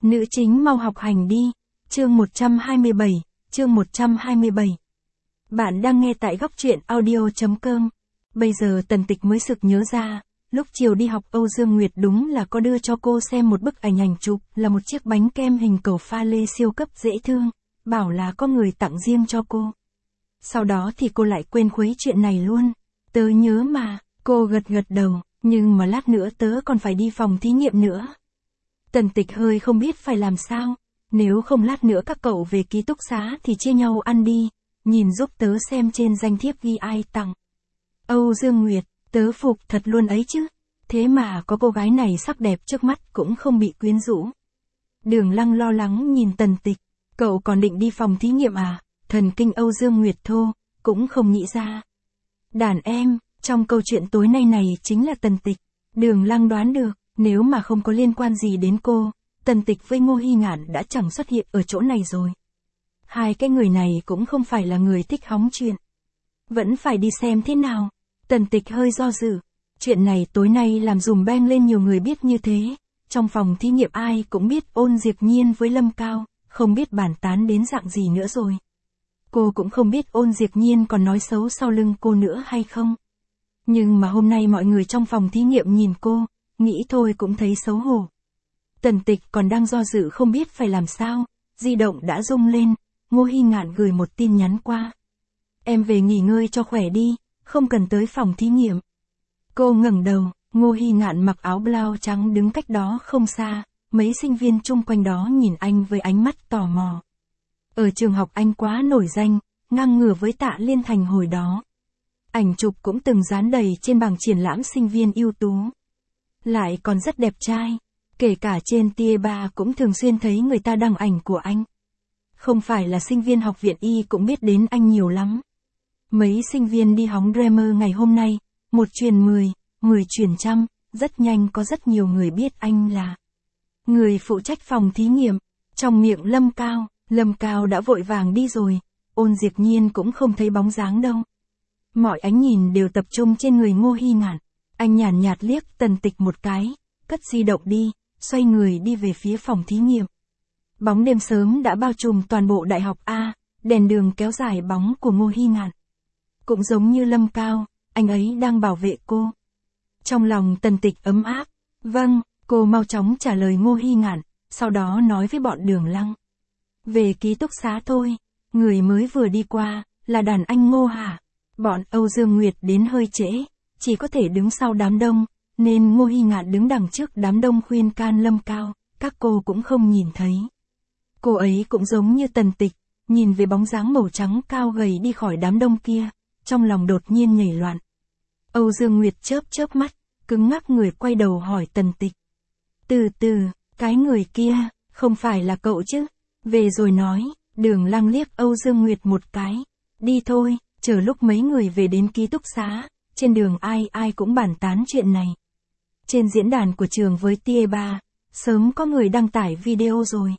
Nữ chính mau học hành đi. Chương 127, chương 127. Bạn đang nghe tại góc truyện audio.com. Bây giờ Tần Tịch mới sực nhớ ra, lúc chiều đi học Âu Dương Nguyệt đúng là có đưa cho cô xem một bức ảnh chụp là một chiếc bánh kem hình cầu pha lê siêu cấp dễ thương, bảo là có người tặng riêng cho cô. Sau đó thì cô lại quên khuấy chuyện này luôn. Tớ nhớ mà, cô gật đầu, nhưng mà lát nữa tớ còn phải đi phòng thí nghiệm nữa. Tần Tịch hơi không biết phải làm sao, nếu không lát nữa các cậu về ký túc xá thì chia nhau ăn đi, nhìn giúp tớ xem trên danh thiếp ghi ai tặng. Âu Dương Nguyệt, tớ phục thật luôn ấy chứ, thế mà có cô gái này sắc đẹp trước mắt cũng không bị quyến rũ. Đường Lăng lo lắng nhìn Tần Tịch, cậu còn định đi phòng thí nghiệm à? Thần kinh Âu Dương Nguyệt thô, cũng không nghĩ ra. Đàn em, trong câu chuyện tối nay này chính là Tần Tịch. Đường Lăng đoán được, nếu mà không có liên quan gì đến cô, Tần Tịch với Ngô Hy Ngạn đã chẳng xuất hiện ở chỗ này rồi. Hai cái người này cũng không phải là người thích hóng chuyện. Vẫn phải đi xem thế nào. Tần Tịch hơi do dự. Chuyện này tối nay làm dùm beng lên nhiều người biết như thế. Trong phòng thí nghiệm ai cũng biết Ôn Diệp Nhiên với Lâm Cao, không biết bàn tán đến dạng gì nữa rồi. Cô cũng không biết Ôn Diệp Nhiên còn nói xấu sau lưng cô nữa hay không. Nhưng mà hôm nay mọi người trong phòng thí nghiệm nhìn cô, nghĩ thôi cũng thấy xấu hổ. Tần Tịch còn đang do dự không biết phải làm sao, di động đã rung lên, Ngô Hy Ngạn gửi một tin nhắn qua. Em về nghỉ ngơi cho khỏe đi, không cần tới phòng thí nghiệm. Cô ngẩng đầu, Ngô Hy Ngạn mặc áo blau trắng đứng cách đó không xa, mấy sinh viên chung quanh đó nhìn anh với ánh mắt tò mò. Ở trường học anh quá nổi danh, ngang ngửa với Tạ Liên Thành hồi đó. Ảnh chụp cũng từng dán đầy trên bảng triển lãm sinh viên ưu tú. Lại còn rất đẹp trai, kể cả trên Tia3 cũng thường xuyên thấy người ta đăng ảnh của anh. Không phải là sinh viên học viện Y cũng biết đến anh nhiều lắm. Mấy sinh viên đi hóng Dreamer ngày hôm nay, 1 truyền 10, 10 truyền trăm, rất nhanh có rất nhiều người biết anh là người phụ trách phòng thí nghiệm. Trong miệng Lâm Cao đã vội vàng đi rồi, Ôn Diệp Nhiên cũng không thấy bóng dáng đâu. Mọi ánh nhìn đều tập trung trên người Ngô Hy Ngạn. Anh nhàn nhạt liếc Tần Tịch một cái, cất di động đi, xoay người đi về phía phòng thí nghiệm. Bóng đêm sớm đã bao trùm toàn bộ đại học A, đèn đường kéo dài bóng của Ngô Hy Ngạn. Cũng giống như Lâm Cao, anh ấy đang bảo vệ cô. Trong lòng Tần Tịch ấm áp, vâng, cô mau chóng trả lời Ngô Hy Ngạn, sau đó nói với bọn Đường Lăng. Về ký túc xá thôi, người mới vừa đi qua, là đàn anh Ngô hả? Bọn Âu Dương Nguyệt đến hơi trễ, chỉ có thể đứng sau đám đông, nên Ngô Hy Ngạn đứng đằng trước đám đông khuyên can Lâm Cao, các cô cũng không nhìn thấy. Cô ấy cũng giống như Tần Tịch, nhìn về bóng dáng màu trắng cao gầy đi khỏi đám đông kia, trong lòng đột nhiên nhảy loạn. Âu Dương Nguyệt chớp mắt, cứng ngắc người quay đầu hỏi Tần Tịch. Từ từ, cái người kia, không phải là cậu chứ? Về rồi nói. Đường Lăng liếc Âu Dương Nguyệt một cái. Đi thôi, chờ lúc mấy người về đến ký túc xá, trên đường ai cũng bàn tán chuyện này. Trên diễn đàn của trường với Tia3, sớm có người đăng tải video rồi.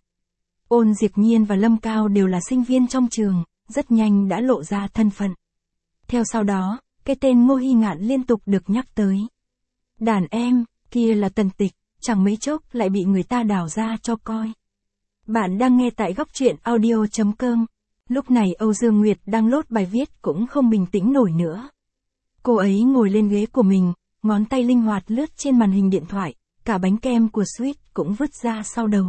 Ôn Diệp Nhiên và Lâm Cao đều là sinh viên trong trường, rất nhanh đã lộ ra thân phận. Theo sau đó, cái tên Ngô Hy Ngạn liên tục được nhắc tới. Đàn em, kia là Tần Tịch, chẳng mấy chốc lại bị người ta đào ra cho coi. Bạn đang nghe tại góc truyện audio.com. Lúc này Âu Dương Nguyệt đang lốt bài viết cũng không bình tĩnh nổi nữa. Cô ấy ngồi lên ghế của mình, ngón tay linh hoạt lướt trên màn hình điện thoại, cả bánh kem của Sweet cũng vứt ra sau đầu.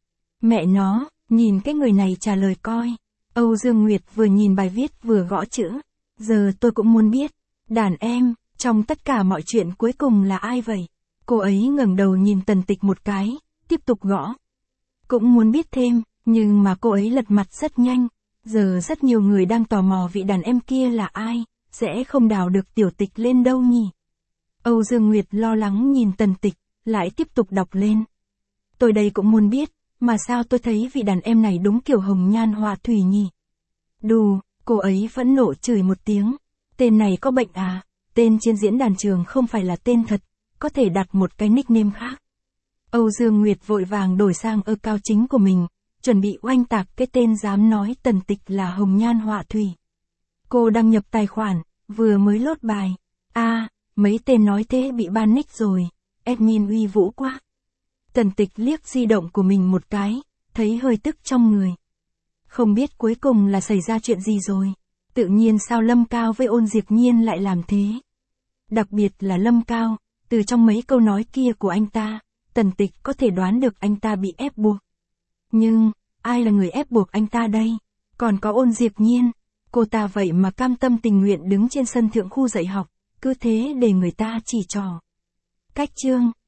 Mẹ nó, nhìn cái người này trả lời coi. Âu Dương Nguyệt vừa nhìn bài viết vừa gõ chữ. Giờ tôi cũng muốn biết, đàn em, trong tất cả mọi chuyện cuối cùng là ai vậy? Cô ấy ngẩng đầu nhìn Tần Tịch một cái, tiếp tục gõ. Cũng muốn biết thêm, nhưng mà cô ấy lật mặt rất nhanh. Giờ rất nhiều người đang tò mò vị đàn em kia là ai, sẽ không đào được tiểu tịch lên đâu nhỉ? Âu Dương Nguyệt lo lắng nhìn Tần Tịch, lại tiếp tục đọc lên. Tôi đây cũng muốn biết, mà sao tôi thấy vị đàn em này đúng kiểu hồng nhan họa thủy nhỉ? Đù, cô ấy phẫn nộ chửi một tiếng. Tên này có bệnh à? Tên trên diễn đàn trường không phải là tên thật, có thể đặt một cái nickname khác. Âu Dương Nguyệt vội vàng đổi sang account chính của mình, chuẩn bị oanh tạc cái tên dám nói Tần Tịch là hồng nhan họa thủy. Cô đăng nhập tài khoản, vừa mới lốt bài. Mấy tên nói thế bị ban nick rồi, admin uy vũ quá. Tần Tịch liếc di động của mình một cái, thấy hơi tức trong người. Không biết cuối cùng là xảy ra chuyện gì rồi. Tự nhiên sao Lâm Cao với Ôn Diệp Nhiên lại làm thế. Đặc biệt là Lâm Cao, từ trong mấy câu nói kia của anh ta, Tần Tịch có thể đoán được anh ta bị ép buộc. Nhưng, ai là người ép buộc anh ta đây? Còn có Ôn Diệp Nhiên, cô ta vậy mà cam tâm tình nguyện đứng trên sân thượng khu dạy học, cứ thế để người ta chỉ trỏ. Cách chương